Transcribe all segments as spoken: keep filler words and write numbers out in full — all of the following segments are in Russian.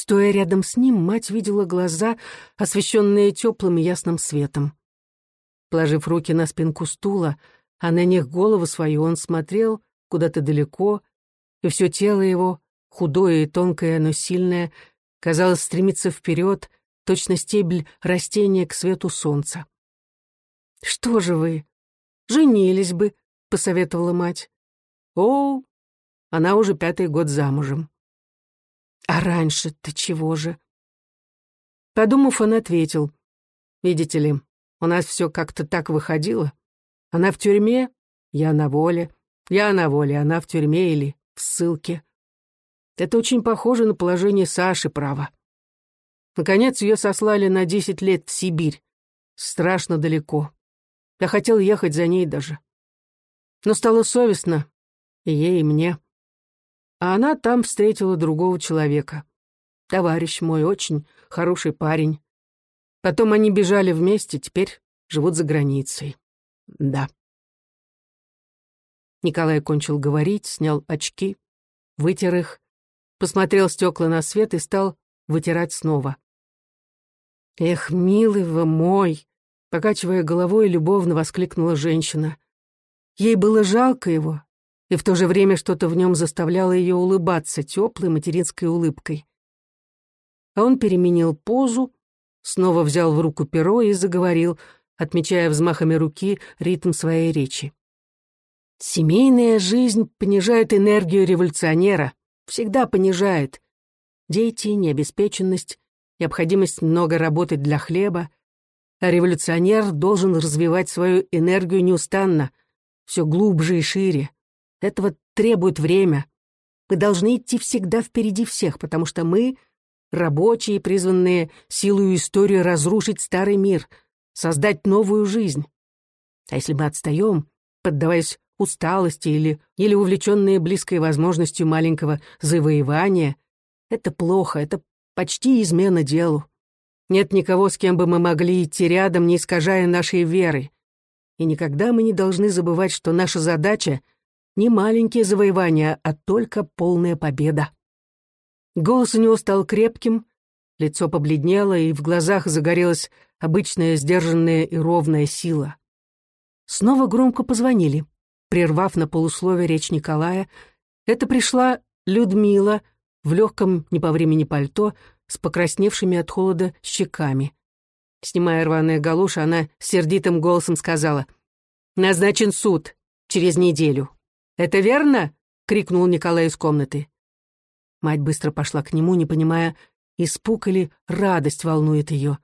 Стоя рядом с ним, мать видела глаза, освещенные теплым и ясным светом. Положив руки на спинку стула, а на них голову свою, он смотрел куда-то далеко, и все тело его, худое и тонкое, но сильное, казалось, стремится вперед, точно стебель растения к свету солнца. «Что же вы? Женились бы», — посоветовала мать. «О, она уже пятый год замужем». «А раньше-то чего же?» Подумав, он ответил: «Видите ли, у нас все как-то так выходило. Она в тюрьме, я на воле, я на воле, она в тюрьме или в ссылке. Это очень похоже на положение Саши, право. Наконец ее сослали на десять лет в Сибирь. Страшно далеко. Я хотел ехать за ней даже. Но стало совестно и ей, и мне. А она там встретила другого человека. Товарищ мой, очень хороший парень. Потом они бежали вместе, теперь живут за границей. Да». Николай кончил говорить, снял очки, вытер их, посмотрел в стекла на свет и стал вытирать снова. «Эх, милый вы мой!» — покачивая головой, любовно воскликнула женщина. Ей было жалко его, и в то же время что-то в нем заставляло ее улыбаться теплой материнской улыбкой. А он переменил позу, снова взял в руку перо и заговорил, отмечая взмахами руки ритм своей речи. «Семейная жизнь понижает энергию революционера, всегда понижает. Дети, необеспеченность, необходимость много работать для хлеба. А революционер должен развивать свою энергию неустанно, все глубже и шире. Этого требует время. Мы должны идти всегда впереди всех, потому что мы — рабочие, призванные силою истории разрушить старый мир, создать новую жизнь. А если мы отстаем, поддаваясь усталости или, или увлеченные близкой возможностью маленького завоевания, это плохо, это почти измена делу. Нет никого, с кем бы мы могли идти рядом, не искажая нашей веры. И никогда мы не должны забывать, что наша задача — не маленькие завоевания, а только полная победа». Голос у него стал крепким, лицо побледнело, и в глазах загорелась обычная сдержанная и ровная сила. Снова громко позвонили. Прервав на полусловие речь Николая, это пришла Людмила в легком не по времени пальто с покрасневшими от холода щеками. Снимая рваные галоши, она сердитым голосом сказала: «Назначен суд через неделю». «Это верно?» — крикнул Николай из комнаты. Мать быстро пошла к нему, не понимая, испуг или радость волнует ее.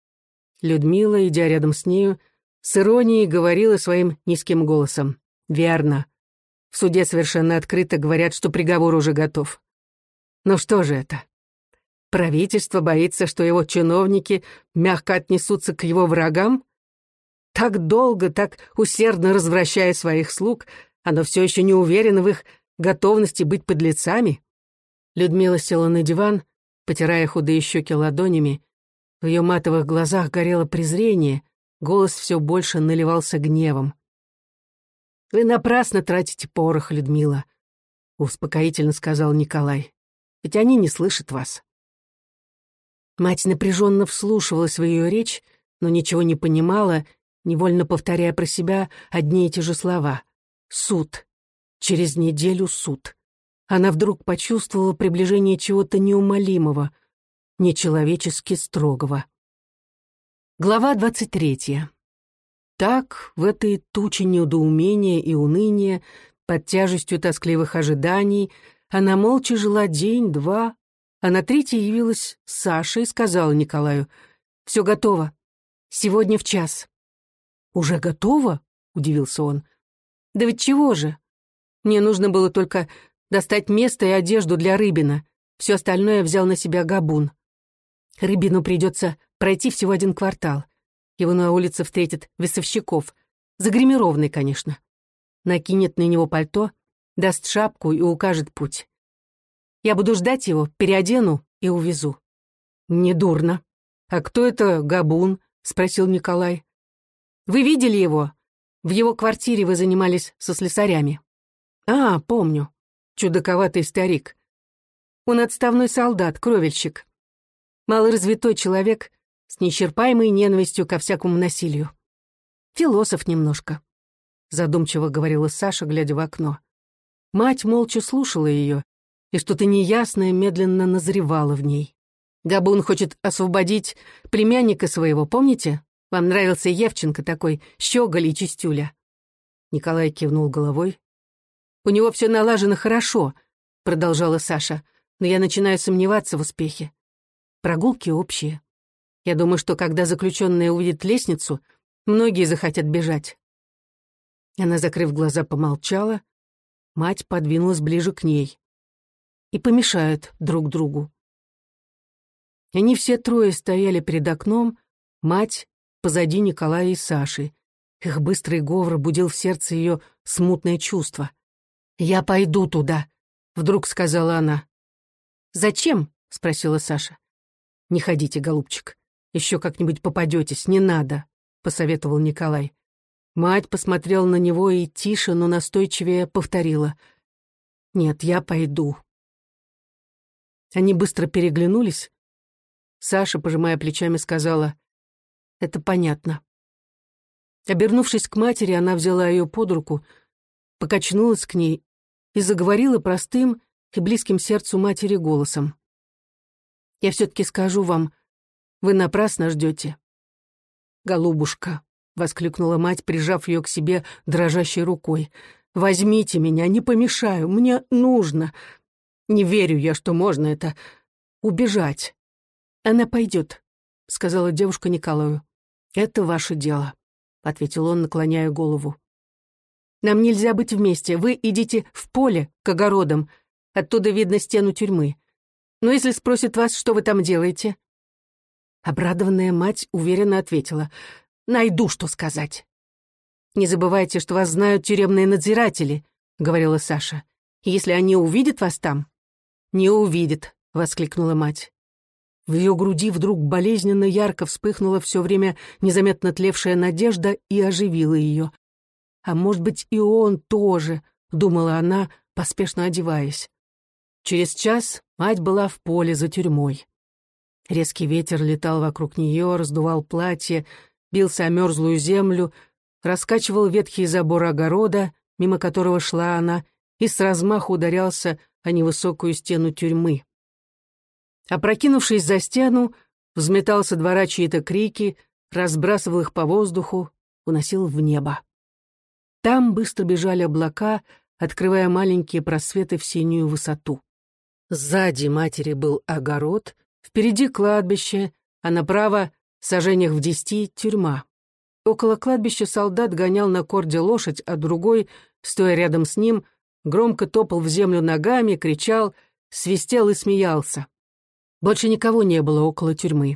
Людмила, идя рядом с нею, с иронией говорила своим низким голосом: «Верно. В суде совершенно открыто говорят, что приговор уже готов. Но что же это? Правительство боится, что его чиновники мягко отнесутся к его врагам? Так долго, так усердно развращая своих слуг, оно все еще не уверено в их готовности быть подлецами». Людмила села на диван, потирая худые щеки ладонями. В ее матовых глазах горело презрение, голос все больше наливался гневом. «Вы напрасно тратите порох, Людмила», — успокоительно сказал Николай. «Ведь они не слышат вас». Мать напряженно вслушивалась в ее речь, но ничего не понимала, невольно повторяя про себя одни и те же слова. «Суд. Через неделю суд». Она вдруг почувствовала приближение чего-то неумолимого, нечеловечески строгого. Глава двадцать третья. Так, в этой туче недоумения и уныния, под тяжестью тоскливых ожиданий, она молча жила день-два, а на третий явилась Саша и сказала Николаю: «Все готово. Сегодня в час». «Уже готово?» — удивился он. «Да ведь чего же? Мне нужно было только достать место и одежду для Рыбина. Все остальное взял на себя Габун. Рыбину придется пройти всего один квартал. Его на улице встретит весовщиков. Загримированный, конечно. Накинет на него пальто, даст шапку и укажет путь. Я буду ждать его, переодену и увезу». «Недурно. А кто это Габун?» — спросил Николай. «Вы видели его? В его квартире вы занимались со слесарями». «А, помню. Чудаковатый старик. Он отставной солдат, кровельщик. малоразвитой человек с неисчерпаемой ненавистью ко всякому насилию. Философ немножко, задумчиво говорила Саша, глядя в окно. Мать молча слушала ее, и что-то неясное медленно назревало в ней. Габун хочет освободить племянника своего, помните? Вам нравился Евченко такой, щеголь и чистюля. Николай кивнул головой. «У него все налажено хорошо», — продолжала Саша, «но я начинаю сомневаться в успехе. Прогулки общие. Я думаю, что когда заключенные увидят лестницу, многие захотят бежать». Она, закрыв глаза, помолчала. Мать подвинулась ближе к ней. И помешают друг другу. Они все трое стояли перед окном, мать позади Николая и Саши. Их быстрый говор будил в сердце ее смутное чувство. «Я пойду туда», — вдруг сказала она. «Зачем?» — спросила Саша. «Не ходите, голубчик. Еще как-нибудь попадетесь, не надо», — посоветовал Николай. Мать посмотрела на него и тише, но настойчивее повторила. «Нет, я пойду». Они быстро переглянулись. Саша, пожимая плечами, сказала: «Это понятно». Обернувшись к матери, она взяла ее под руку, покачнулась к ней и заговорила простым и близким сердцу матери голосом. «Я все-таки скажу вам, вы напрасно ждете». «Голубушка», — воскликнула мать, прижав ее к себе дрожащей рукой, «возьмите меня, не помешаю, мне нужно. Не верю я, что можно это убежать». «Она пойдет», — сказала девушка Николаю. «Это ваше дело», — ответил он, наклоняя голову. «Нам нельзя быть вместе. Вы идите в поле, к огородам. Оттуда видно стену тюрьмы. Но если спросят вас, что вы там делаете?» Обрадованная мать уверенно ответила: «Найду, что сказать». «Не забывайте, что вас знают тюремные надзиратели», — говорила Саша. «Если они увидят вас там...» «Не увидят», — воскликнула мать. В ее груди вдруг болезненно ярко вспыхнула все время незаметно тлевшая надежда и оживила ее. «А может быть, и он тоже», — думала она, поспешно одеваясь. Через час мать была в поле за тюрьмой. Резкий ветер летал вокруг нее, раздувал платье, бился о мерзлую землю, раскачивал ветхий забор огорода, мимо которого шла она, и с размаху ударялся о невысокую стену тюрьмы. Опрокинувшись за стену, взметал со двора чьи-то крики, разбрасывал их по воздуху, уносил в небо. Там быстро бежали облака, открывая маленькие просветы в синюю высоту. Сзади матери был огород, впереди кладбище, а направо, сажениях в десяти, тюрьма. Около кладбища солдат гонял на корде лошадь, а другой, стоя рядом с ним, громко топал в землю ногами, кричал, свистел и смеялся. Больше никого не было около тюрьмы.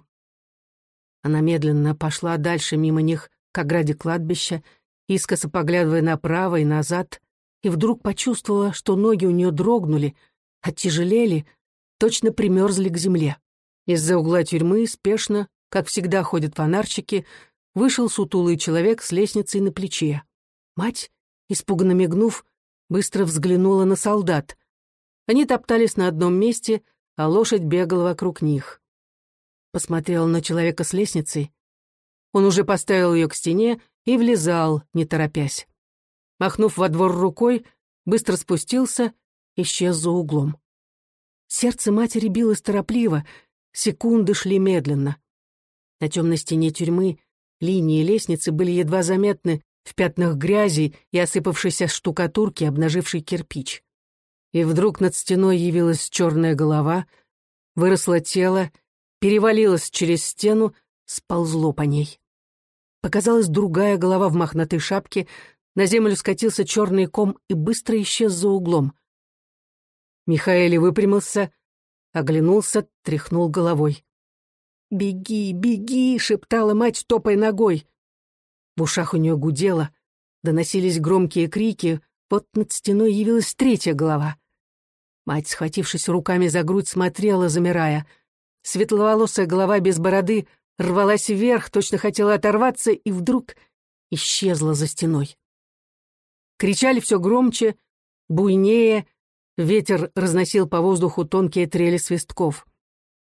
Она медленно пошла дальше мимо них к ограде кладбища, искоса поглядывая направо и назад, и вдруг почувствовала, что ноги у нее дрогнули, оттяжелели, точно примерзли к земле. Из-за угла тюрьмы спешно, как всегда ходят фонарщики, вышел сутулый человек с лестницей на плече. Мать, испуганно мигнув, быстро взглянула на солдат. Они топтались на одном месте, а лошадь бегала вокруг них. Посмотрела на человека с лестницей. Он уже поставил ее к стене и влезал, не торопясь. Махнув во двор рукой, быстро спустился, исчез за углом. Сердце матери билось торопливо, секунды шли медленно. На темной стене тюрьмы линии лестницы были едва заметны в пятнах грязи и осыпавшейся штукатурки, обнажившей кирпич. И вдруг над стеной явилась черная голова, выросло тело, перевалилось через стену, сползло по ней. Показалась другая голова в мохнатой шапке, на землю скатился черный ком и быстро исчез за углом. Михаэль выпрямился, оглянулся, тряхнул головой. «Беги, беги!» — шептала мать, топая ногой. В ушах у нее гудело, доносились громкие крики, вот над стеной явилась третья голова. Мать, схватившись руками за грудь, смотрела, замирая. Светловолосая голова без бороды рвалась вверх, точно хотела оторваться, и вдруг исчезла за стеной. Кричали все громче, буйнее, ветер разносил по воздуху тонкие трели свистков.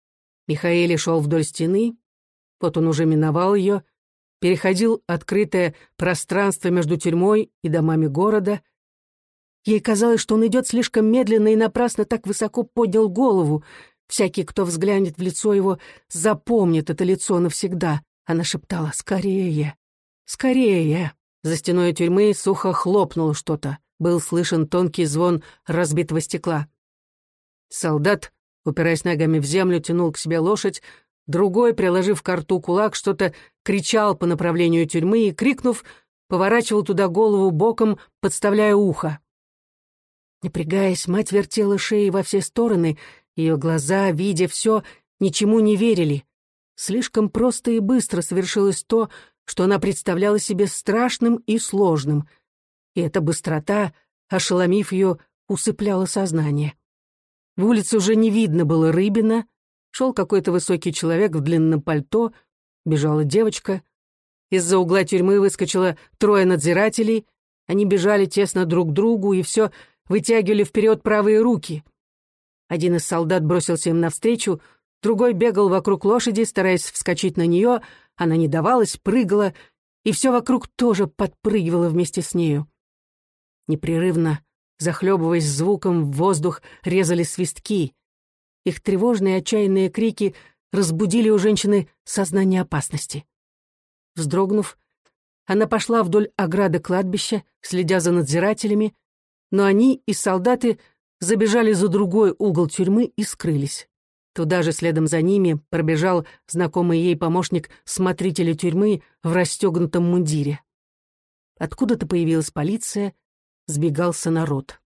Михаэль шел вдоль стены, вот он уже миновал ее, переходил открытое пространство между тюрьмой и домами города. Ей казалось, что он идет слишком медленно и напрасно так высоко поднял голову. Всякий, кто взглянет в лицо его, запомнит это лицо навсегда. Она шептала: «Скорее! Скорее!» За стеной тюрьмы сухо хлопнуло что-то. Был слышен тонкий звон разбитого стекла. Солдат, упираясь ногами в землю, тянул к себе лошадь. Другой, приложив к рту кулак, что-то кричал по направлению тюрьмы и, крикнув, поворачивал туда голову боком, подставляя ухо. Напрягаясь, мать вертела шеей во все стороны. Ее глаза, видя все, ничему не верили. Слишком просто и быстро совершилось то, что она представляла себе страшным и сложным. И эта быстрота, ошеломив ее, усыпляла сознание. В улице уже не видно было Рыбина. Шел какой-то высокий человек в длинном пальто, бежала девочка. Из-за угла тюрьмы выскочило трое надзирателей. Они бежали тесно друг к другу и все вытягивали вперед правые руки. Один из солдат бросился им навстречу, другой бегал вокруг лошади, стараясь вскочить на нее. Она не давалась, прыгала, и все вокруг тоже подпрыгивало вместе с нею. Непрерывно, захлебываясь звуком, в воздух резали свистки. Их тревожные отчаянные крики разбудили у женщины сознание опасности. Вздрогнув, она пошла вдоль ограды кладбища, следя за надзирателями, но они и солдаты забежали за другой угол тюрьмы и скрылись. Туда же следом за ними пробежал знакомый ей помощник смотрителя тюрьмы в расстегнутом мундире. Откуда-то появилась полиция, сбегался народ.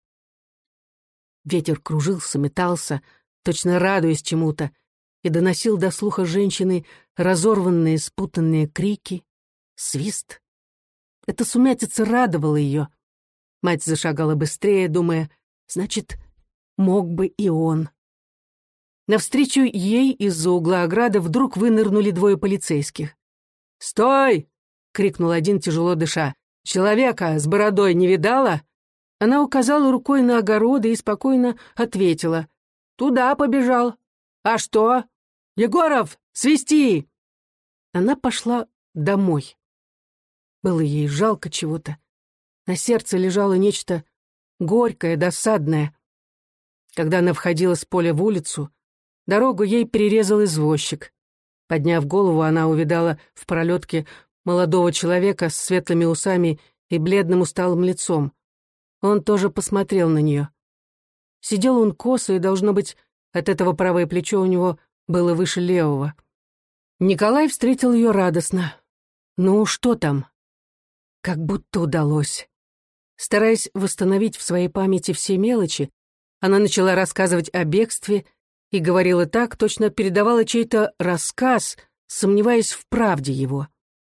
Ветер кружился, метался, точно радуясь чему-то, и доносил до слуха женщины разорванные, спутанные крики, свист. Эта сумятица радовала ее. Мать зашагала быстрее, думая: значит, мог бы и он. Навстречу ей из-за угла ограды вдруг вынырнули двое полицейских. «Стой!» — крикнул один, тяжело дыша. «Человека с бородой не видала?» Она указала рукой на огороды и спокойно ответила: «Туда побежал. А что? Егоров, свисти!» Она пошла домой. Было ей жалко чего-то. На сердце лежало нечто горькое, досадное. Когда она входила с поля в улицу, дорогу ей перерезал извозчик. Подняв голову, она увидала в пролетке молодого человека с светлыми усами и бледным усталым лицом. Он тоже посмотрел на нее. Сидел он косо, и, должно быть, от этого правое плечо у него было выше левого. Николай встретил ее радостно. «Ну, что там?» Как будто удалось. Стараясь восстановить в своей памяти все мелочи, она начала рассказывать о бегстве и говорила так, точно передавала чей-то рассказ, сомневаясь в правде его.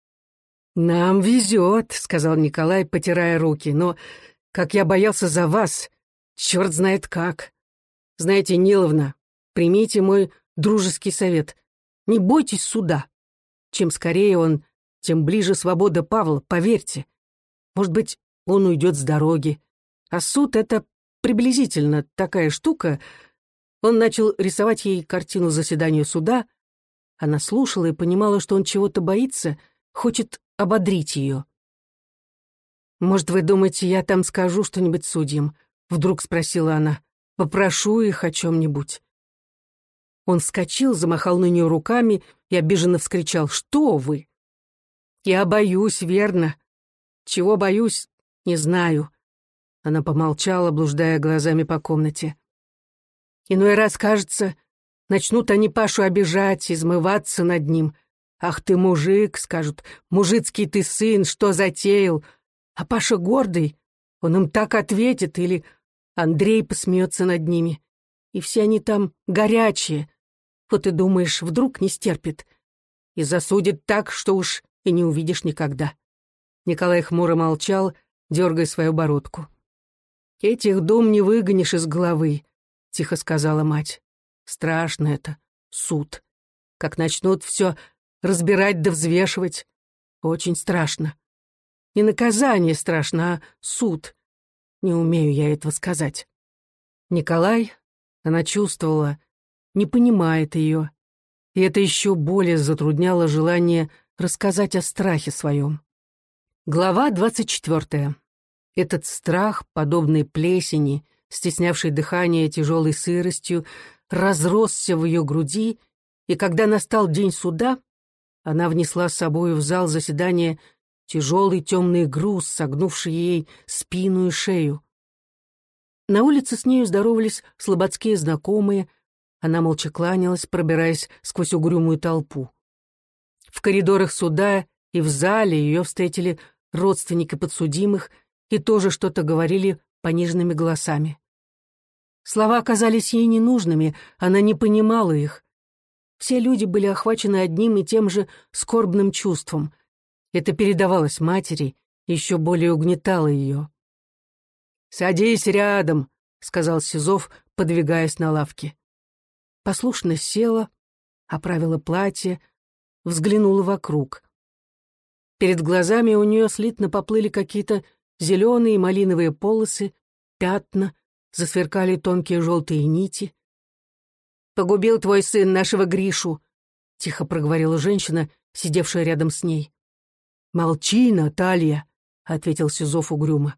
«Нам везет», — сказал Николай, потирая руки, «но, как я боялся за вас, черт знает как. Знаете, Ниловна, примите мой дружеский совет. Не бойтесь суда. Чем скорее он, тем ближе свобода Павла, поверьте. Может быть, он уйдет с дороги. А суд — это приблизительно такая штука». Он начал рисовать ей картину заседания суда. Она слушала и понимала, что он чего-то боится, хочет ободрить ее. «Может, вы думаете, я там скажу что-нибудь судьям?» — вдруг спросила она. «Попрошу их о чем-нибудь». Он вскочил, замахал на нее руками и обиженно вскричал: «Что вы?» «Я боюсь, верно. Чего боюсь, не знаю». Она помолчала, блуждая глазами по комнате. «Иной раз, кажется, начнут они Пашу обижать, измываться над ним. Ах ты, мужик, скажут, мужицкий ты сын, что затеял? А Паша гордый, он им так ответит, или Андрей посмеется над ними. И все они там горячие. Вот и думаешь, вдруг не стерпит. И засудит так, что уж и не увидишь никогда». Николай хмуро молчал, дергая свою бородку. «Этих дум не выгонишь из головы», — тихо сказала мать. «Страшно это, суд. Как начнут все разбирать да взвешивать. Очень страшно. Не наказание страшно, а суд. Не умею я этого сказать». Николай, она чувствовала, не понимает ее. и это еще более затрудняло желание рассказать о страхе своем. Глава двадцать четвертая. Этот страх, подобный плесени, стеснявший дыхание тяжелой сыростью, разросся в ее груди, и когда настал день суда, она внесла с собою в зал заседания тяжелый темный груз, согнувший ей спину и шею. На улице с нею здоровались слободские знакомые, она молча кланялась, пробираясь сквозь угрюмую толпу. В коридорах суда и в зале ее встретили родственники подсудимых и тоже что-то говорили пониженными голосами. Слова оказались ей ненужными, она не понимала их. Все люди были охвачены одним и тем же скорбным чувством. Это передавалось матери, еще более угнетало ее. «Садись рядом», — сказал Сизов, подвигаясь на лавке. Послушно села, оправила платье, взглянула вокруг. Перед глазами у нее слитно поплыли какие-то зеленые и малиновые полосы, пятна, засверкали тонкие желтые нити. «Погубил твой сын нашего Гришу», — тихо проговорила женщина, сидевшая рядом с ней. «Молчи, Наталья», — ответил Сизов угрюмо.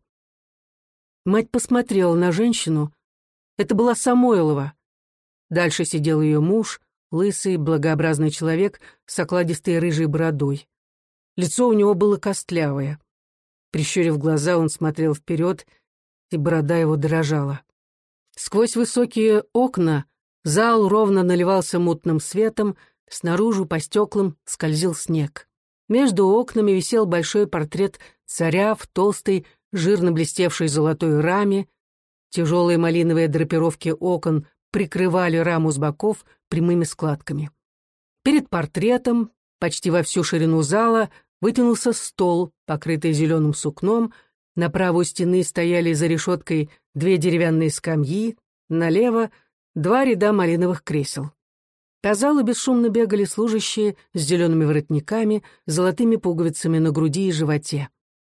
Мать посмотрела на женщину. Это была Самойлова. Дальше сидел ее муж, лысый, благообразный человек с окладистой рыжей бородой. Лицо у него было костлявое. Прищурив глаза, он смотрел вперед, и борода его дрожала. Сквозь высокие окна зал ровно наливался мутным светом, снаружи по стеклам скользил снег. Между окнами висел большой портрет царя в толстой, жирно блестевшей золотой раме. Тяжелые малиновые драпировки окон прикрывали раму с боков прямыми складками. Перед портретом, почти во всю ширину зала, вытянулся стол, покрытый зеленым сукном. Направо у стены стояли за решеткой две деревянные скамьи, налево — два ряда малиновых кресел. По залу бесшумно бегали служащие с зелеными воротниками, золотыми пуговицами на груди и животе.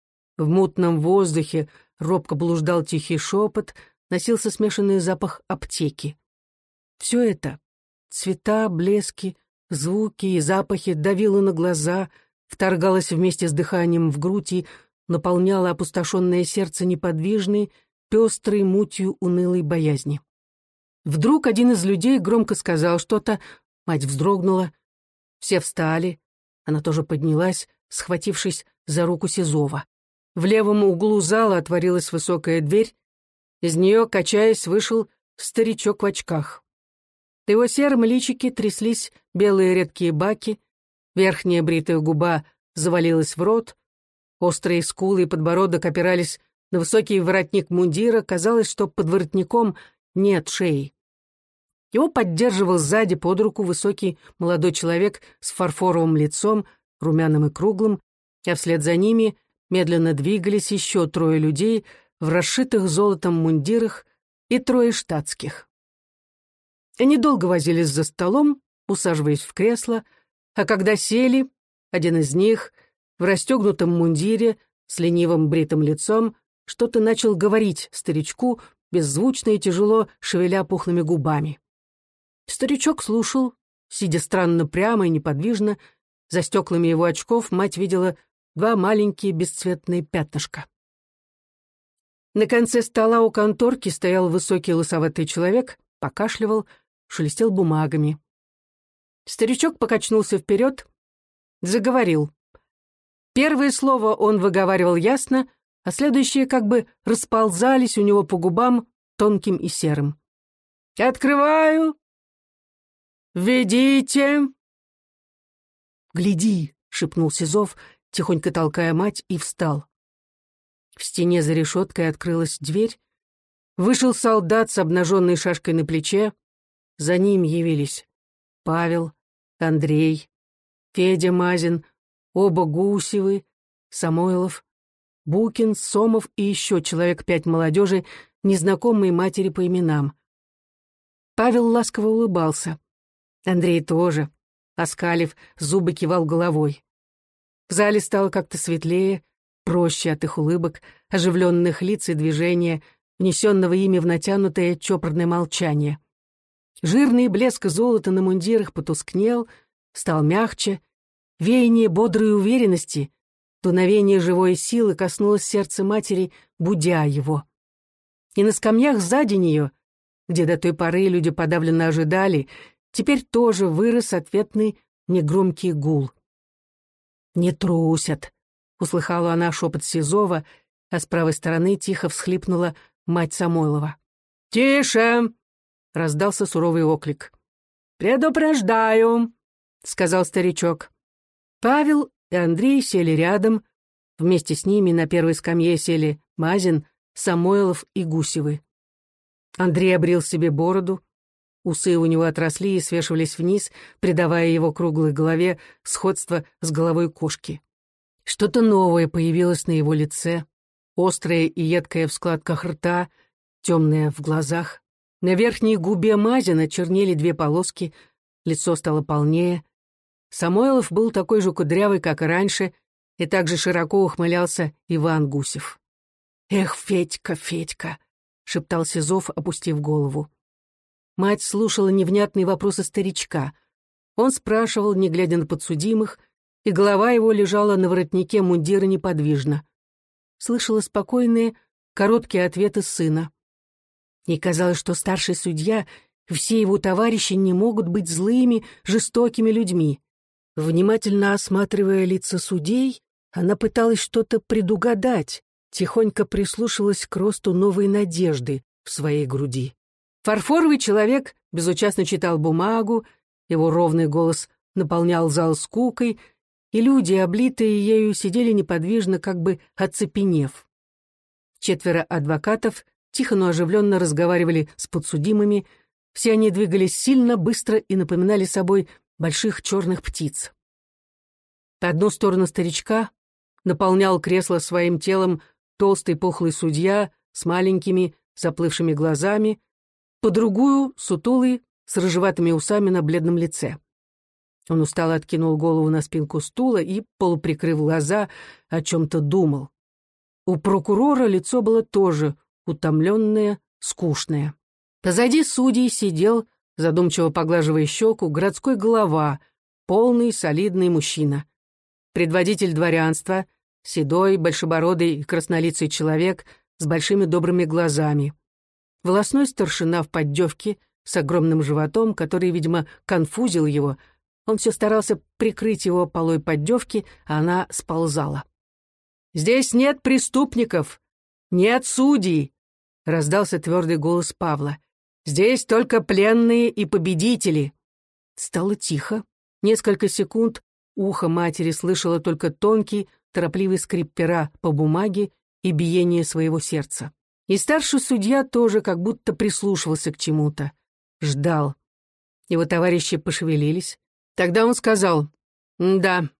В мутном воздухе робко блуждал тихий шепот, носился смешанный запах аптеки. Все это — цвета, блески, звуки и запахи — давило на глаза, вторгалось вместе с дыханием в грудь и наполняло опустошенное сердце неподвижной, пестрой мутью унылой боязни. Вдруг один из людей громко сказал что-то, мать вздрогнула. Все встали, она тоже поднялась, схватившись за руку Сизова. В левом углу зала отворилась высокая дверь, из нее, качаясь, вышел старичок в очках. В его сером личике тряслись белые редкие баки, верхняя бритая губа завалилась в рот, острые скулы и подбородок опирались на высокий воротник мундира, казалось, что под воротником нет шеи. Его поддерживал сзади под руку высокий молодой человек с фарфоровым лицом, румяным и круглым, а вслед за ними медленно двигались еще трое людей в расшитых золотом мундирах и трое штатских. Они долго возились за столом, усаживаясь в кресло, а когда сели, один из них в расстегнутом мундире с ленивым бритым лицом что-то начал говорить старичку, беззвучно и тяжело шевеля пухлыми губами. Старичок слушал, сидя странно прямо и неподвижно. За стеклами его очков мать видела два маленькие бесцветные пятнышка. На конце стола у конторки стоял высокий лысоватый человек, покашливал, шелестел бумагами. Старичок покачнулся вперед, заговорил. Первое слово он выговаривал ясно, а следующие как бы расползались у него по губам тонким и серым. «Открываю! Ведите!» «Гляди!» — шепнул Сизов, тихонько толкая мать, и встал. В стене за решеткой открылась дверь. Вышел солдат с обнаженной шашкой на плече. За ним явились Павел, Андрей, Федя Мазин, оба Гусевы, Самойлов, Букин, Сомов и еще человек пять молодежи, незнакомые матери по именам. Павел ласково улыбался. Андрей тоже, оскалив, зубы кивал головой. В зале стало как-то светлее, проще от их улыбок, оживленных лиц и движения, внесенного ими в натянутое чопорное молчание. Жирный блеск золота на мундирах потускнел, стал мягче, веяние бодрой уверенности, дуновение живой силы коснулось сердца матери, будя его. И на скамьях сзади нее, где до той поры люди подавленно ожидали, теперь тоже вырос ответный негромкий гул. «Не трусят», — услыхала она шепот Сизова, а с правой стороны тихо всхлипнула мать Самойлова. «Тише!» — раздался суровый оклик. «Предупреждаю», — сказал старичок. Павел и Андрей сели рядом. Вместе с ними на первой скамье сели Мазин, Самойлов и Гусевы. Андрей обрил себе бороду. Усы у него отросли и свешивались вниз, придавая его круглой голове сходство с головой кошки. Что-то новое появилось на его лице, острое и едкое в складках рта, темное в глазах. На верхней губе Мазина чернели две полоски, лицо стало полнее. Самойлов был такой же кудрявый, как и раньше, и также широко ухмылялся Иван Гусев. «Эх, Федька, Федька!» — шептал Сизов, опустив голову. Мать слушала невнятные вопросы старичка. Он спрашивал, не глядя на подсудимых, и голова его лежала на воротнике мундира неподвижно. Слышала спокойные, короткие ответы сына. Ей казалось, что старший судья, все его товарищи не могут быть злыми, жестокими людьми. Внимательно осматривая лица судей, она пыталась что-то предугадать, тихонько прислушивалась к росту новой надежды в своей груди. Фарфоровый человек безучастно читал бумагу, его ровный голос наполнял зал скукой, и люди, облитые ею, сидели неподвижно, как бы оцепенев. Четверо адвокатов тихо, но оживленно разговаривали с подсудимыми, все они двигались сильно, быстро и напоминали собой больших черных птиц. По одну сторону старичка наполнял кресло своим телом толстый пухлый судья с маленькими заплывшими глазами, по другую — сутулый, с рыжеватыми усами на бледном лице. Он устало откинул голову на спинку стула и, полуприкрыв глаза, о чем-то думал. У прокурора лицо было тоже утомленное, скучное. Позади судей сидел, задумчиво поглаживая щеку, городской голова, полный, солидный мужчина. Предводитель дворянства, седой, большебородый и краснолицый человек с большими добрыми глазами. Волосной старшина в поддевке с огромным животом, который, видимо, конфузил его. Он все старался прикрыть его полой поддевки, а она сползала. «Здесь нет преступников, нет судей», — раздался твердый голос Павла. «Здесь только пленные и победители». Стало тихо. Несколько секунд ухо матери слышало только тонкий, торопливый скрип пера по бумаге и биение своего сердца. И старший судья тоже как будто прислушивался к чему-то. Ждал. Его товарищи пошевелились. Тогда он сказал: «Да,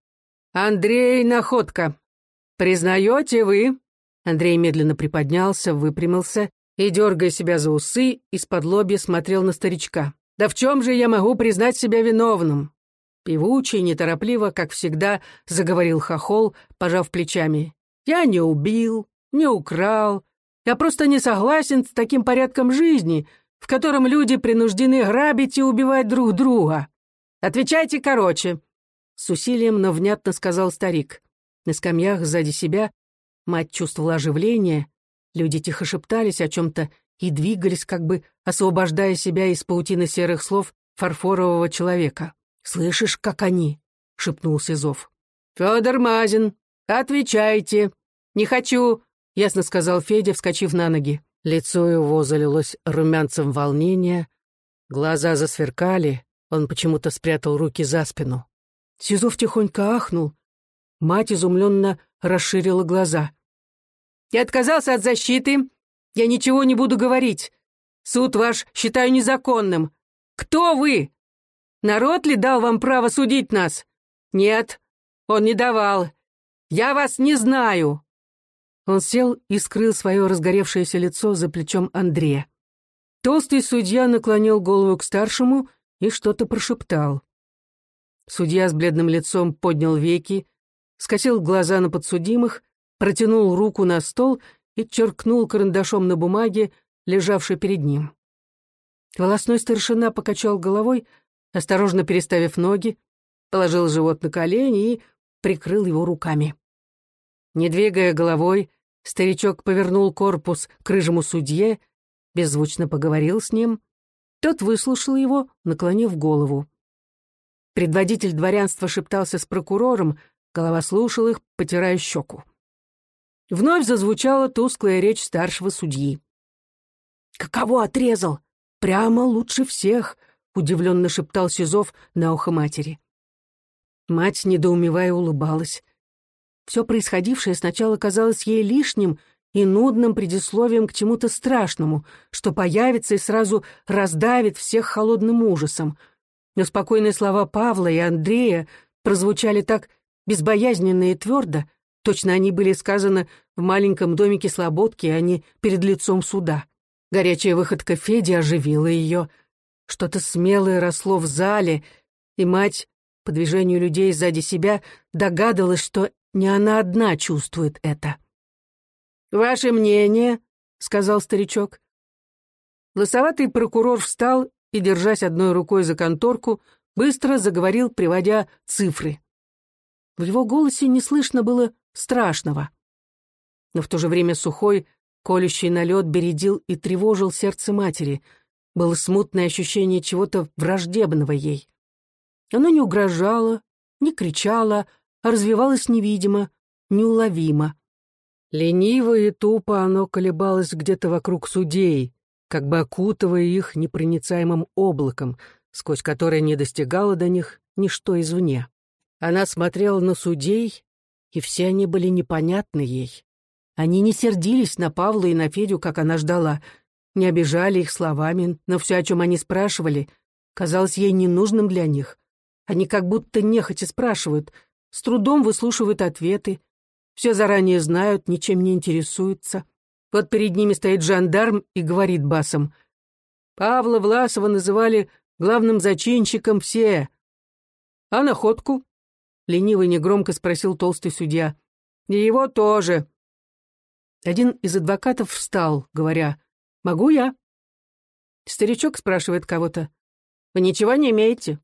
Андрей Находка, признаете вы?» Андрей медленно приподнялся, выпрямился и, дергая себя за усы, из-под лобья смотрел на старичка. «Да в чем же я могу признать себя виновным?» Певучий, неторопливо, как всегда, заговорил хохол, пожав плечами. «Я не убил, не украл. Я просто не согласен с таким порядком жизни, в котором люди принуждены грабить и убивать друг друга. Отвечайте короче», — с усилием, но внятно сказал старик. На скамьях сзади себя мать чувствовала оживление, люди тихо шептались о чем-то и двигались, как бы освобождая себя из паутины серых слов фарфорового человека. «Слышишь, как они?» — шепнул Сизов. «Федор Мазин, отвечайте». «Не хочу», — ясно сказал Федя, вскочив на ноги. Лицо его залилось румянцем волнения, глаза засверкали, он почему-то спрятал руки за спину. Сизов тихонько ахнул, мать изумленно расширила глаза. «Я отказался от защиты, я ничего не буду говорить. Суд ваш считаю незаконным. Кто вы? Народ ли дал вам право судить нас? Нет, он не давал. Я вас не знаю». Он сел и скрыл свое разгоревшееся лицо за плечом Андрея. Толстый судья наклонил голову к старшему и что-то прошептал. Судья с бледным лицом поднял веки, скосил глаза на подсудимых, протянул руку на стол и черкнул карандашом на бумаге, лежавшей перед ним. Волосной старшина покачал головой, осторожно переставив ноги, положил живот на колени и прикрыл его руками. Не двигая головой, старичок повернул корпус к рыжему судье, беззвучно поговорил с ним. Тот выслушал его, наклонив голову. Предводитель дворянства шептался с прокурором, голова слушал их, потирая щеку. Вновь зазвучала тусклая речь старшего судьи. «Каково отрезал? Прямо лучше всех!» — удивленно шептал Сизов на ухо матери. Мать, недоумевая, улыбалась. Все происходившее сначала казалось ей лишним и нудным предисловием к чему-то страшному, что появится и сразу раздавит всех холодным ужасом. Но спокойные слова Павла и Андрея прозвучали так безбоязненно и твердо, точно они были сказаны в маленьком домике Слободки, а не перед лицом суда. Горячая выходка Феди оживила ее. Что-то смелое росло в зале, и мать, по движению людей сзади себя, догадывалась, что не она одна чувствует это. «Ваше мнение?» — сказал старичок. Лысоватый прокурор встал и, держась одной рукой за конторку, быстро заговорил, приводя цифры. В его голосе не слышно было страшного. Но в то же время сухой, колющий налет бередил и тревожил сердце матери. Было смутное ощущение чего-то враждебного ей. Оно не угрожало, не кричало, а развивалось невидимо, неуловимо. Лениво и тупо оно колебалось где-то вокруг судей, как бы окутывая их непроницаемым облаком, сквозь которое не достигало до них ничто извне. Она смотрела на судей, и все они были непонятны ей. Они не сердились на Павла и на Федю, как она ждала, не обижали их словами, но все, о чем они спрашивали, казалось ей ненужным для них. Они как будто нехотя спрашивают, с трудом выслушивают ответы, все заранее знают, ничем не интересуются. Вот перед ними стоит жандарм и говорит басом: «Павла Власова называли главным зачинщиком все. А находку?» Лениво и негромко спросил толстый судья. «И его тоже». Один из адвокатов встал, говоря: «Могу я?» Старичок спрашивает кого-то: «Вы ничего не имеете?»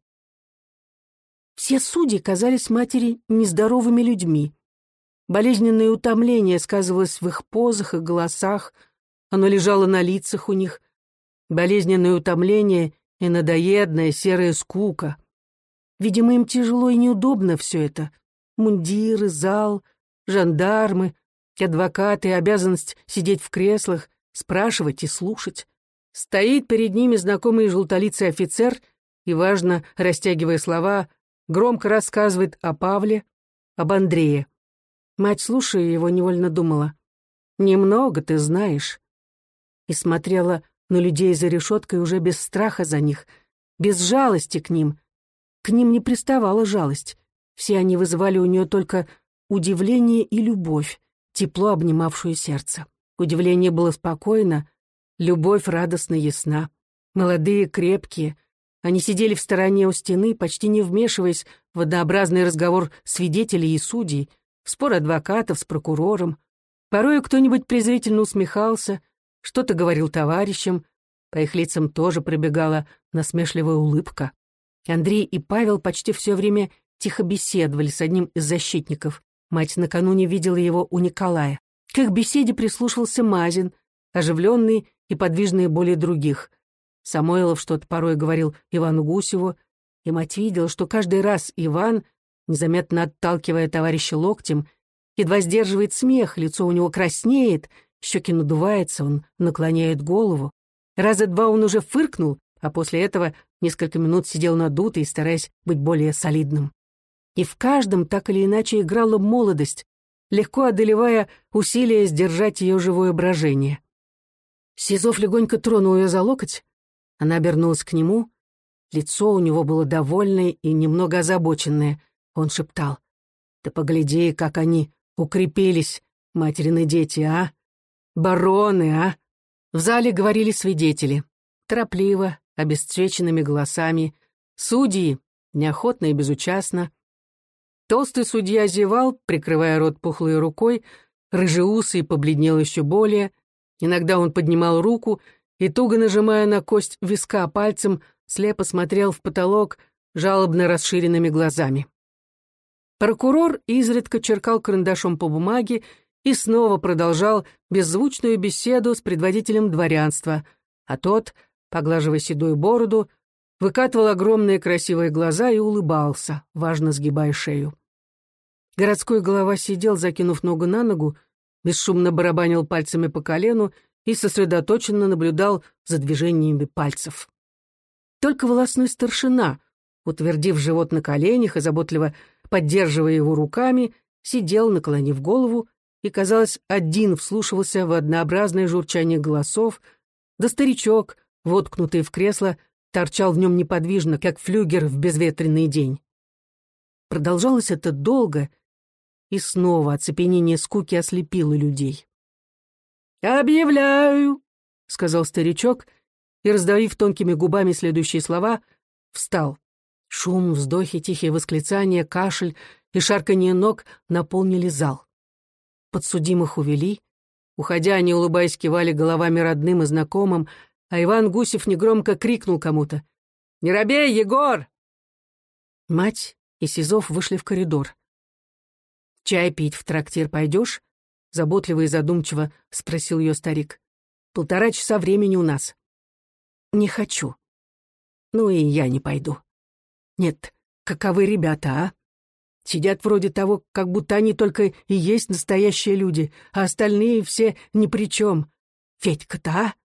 Все судьи казались матери нездоровыми людьми. Болезненное утомление сказывалось в их позах и голосах, оно лежало на лицах у них. Болезненное утомление и надоедная серая скука. Видимо, им тяжело и неудобно все это. Мундиры, зал, жандармы, адвокаты, обязанность сидеть в креслах, спрашивать и слушать. Стоит перед ними знакомый желтолицый офицер и, важно, растягивая слова, громко рассказывает о Павле, об Андрее. Мать, слушая его, невольно думала: «Немного ты знаешь». И смотрела на людей за решеткой уже без страха за них, без жалости к ним. К ним не приставала жалость. Все они вызывали у нее только удивление и любовь, тепло обнимавшую сердце. Удивление было спокойно, любовь радостно ясна. Молодые, крепкие. Они сидели в стороне у стены, почти не вмешиваясь в однообразный разговор свидетелей и судей, в спор адвокатов с прокурором. Порою кто-нибудь презрительно усмехался, что-то говорил товарищам, по их лицам тоже пробегала насмешливая улыбка. Андрей и Павел почти все время тихо беседовали с одним из защитников. Мать накануне видела его у Николая. К их беседе прислушивался Мазин, оживленный и подвижный более других. Самойлов что-то порой говорил Ивану Гусеву, и мать видела, что каждый раз Иван, незаметно отталкивая товарища локтем, едва сдерживает смех, лицо у него краснеет, щеки надуваются, он наклоняет голову. Раза два он уже фыркнул, а после этого несколько минут сидел надутый, стараясь быть более солидным. И в каждом так или иначе играла молодость, легко одолевая усилия сдержать ее живое брожение. Сизов легонько тронул ее за локоть, она обернулась к нему, лицо у него было довольное и немного озабоченное. Он шептал: «Да погляди, как они укрепились, материны дети, а? Бароны, а?» В зале говорили свидетели, торопливо, обесцвеченными голосами, судьи, неохотно и безучастно. Толстый судья зевал, прикрывая рот пухлой рукой, рыжеусый побледнел еще более. Иногда он поднимал руку и, туго нажимая на кость виска пальцем, слепо смотрел в потолок жалобно расширенными глазами. Прокурор изредка черкал карандашом по бумаге и снова продолжал беззвучную беседу с предводителем дворянства, а тот, поглаживая седую бороду, выкатывал огромные красивые глаза и улыбался, важно сгибая шею. Городской голова сидел, закинув ногу на ногу, бесшумно барабанил пальцами по колену и сосредоточенно наблюдал за движениями пальцев. Только волосной старшина, утвердив живот на коленях и заботливо поддерживая его руками, сидел, наклонив голову, и, казалось, один вслушивался в однообразное журчание голосов, да старичок, воткнутый в кресло, торчал в нем неподвижно, как флюгер в безветренный день. Продолжалось это долго, и снова оцепенение скуки ослепило людей. «Объявляю», — сказал старичок, и, раздавив тонкими губами следующие слова, встал. Шум, вздохи, тихие восклицания, кашель и шарканье ног наполнили зал. Подсудимых увели. Уходя, они, улыбаясь, кивали головами родным и знакомым, а Иван Гусев негромко крикнул кому-то: «Не робей, Егор!» Мать и Сизов вышли в коридор. «Чай пить в трактир пойдешь?» — заботливо и задумчиво спросил ее старик. «Полтора часа времени у нас». «Не хочу». «Ну и я не пойду». «Нет, каковы ребята, а? Сидят вроде того, как будто они только и есть настоящие люди, а остальные все ни при чем. Федька-то, а?